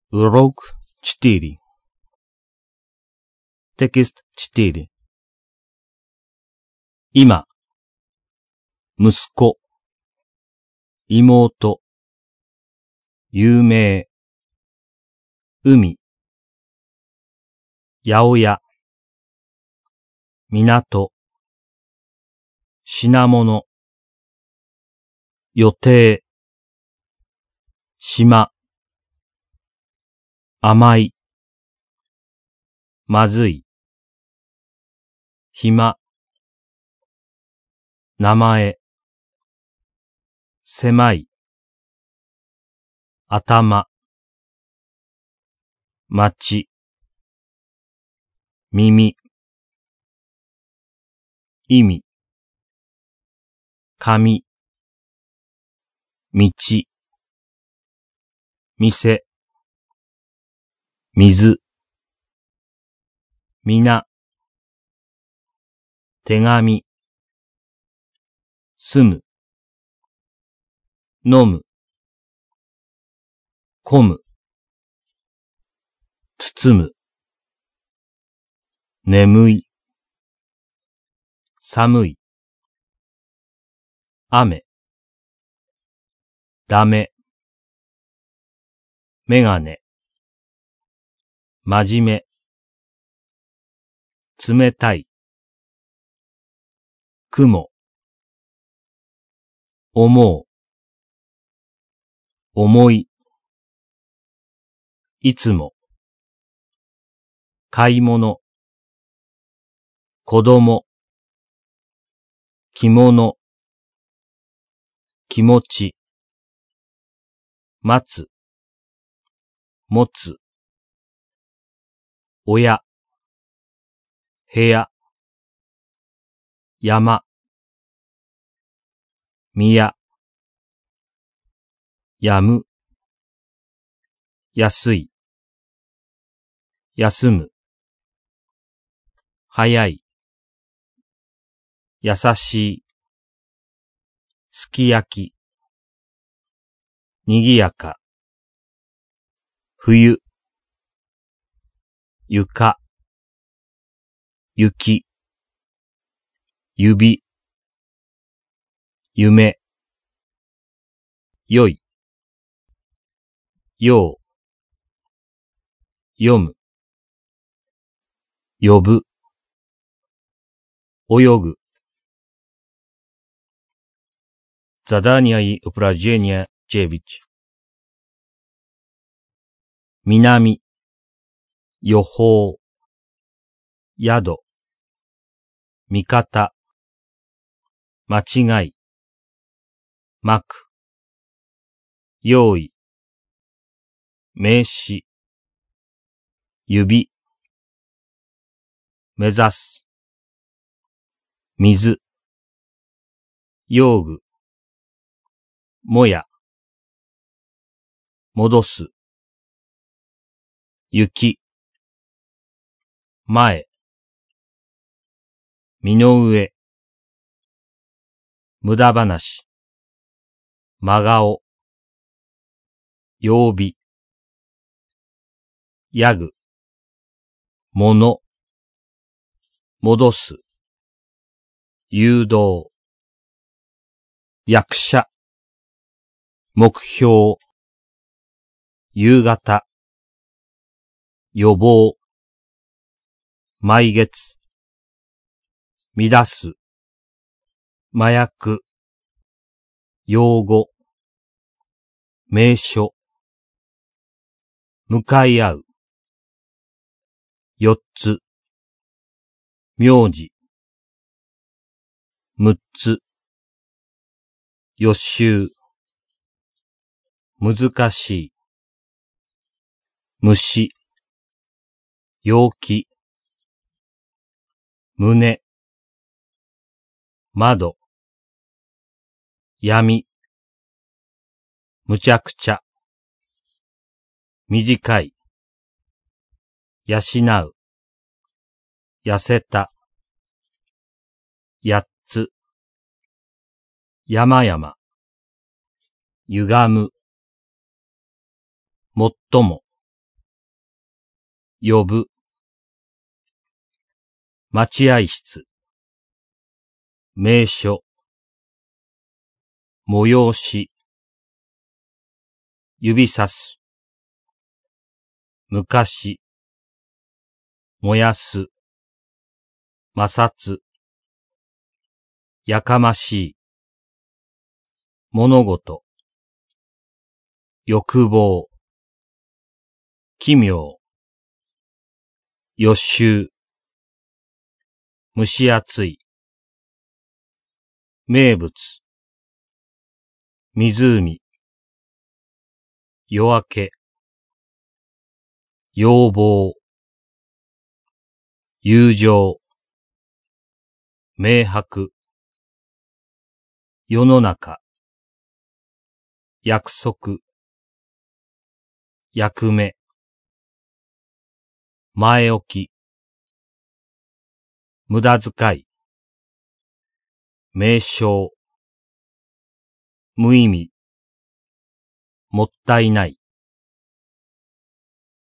Урок 4. Текст 4. 今、息子、妹、有名、海、八百屋、港、品物、予定、島、甘い、まずい、暇、名前、狭い、頭、町、耳、意味、紙、道、店、水、皆、手紙、住む、飲む、混む、包む、眠い、寒い、雨、ダメ、メガネ、真面目、冷たい、雲、思う、重い、いつも、買い物、子供、着物、気持ち、待つ、持つ、親、部屋、山、宮、やむ、安い、休む、早い、優しい、すき焼き、にぎやか、冬、床、雪、指、夢、良い、よう、読む、呼ぶ、泳ぐ。Задания и упражнения 9. 南、予報、宿、味方、間違い、まく、用意、名詞、指、目指す、水、用具、もや、戻す、雪、前、身の上、無駄話、真顔、曜日、やぐ、もの、戻す、誘導、役者、目標、夕方、予防、毎月、乱す、麻薬、用語、名所、向かい合う、4つ、名字、6つ、予習、難しい、虫、陽気、胸、窓、闇、むちゃくちゃ、短い、養う、痩せた、8つ、山々、歪む、最も、 呼ぶ。待合室。名所。催し。指さす。昔。燃やす。摩擦。やかましい。物事。欲望。奇妙。予習。蒸し暑い。名物。湖。夜明け。要望。友情。明白。世の中。約束。役目。前置き。無駄遣い。名称。無意味。もったいない。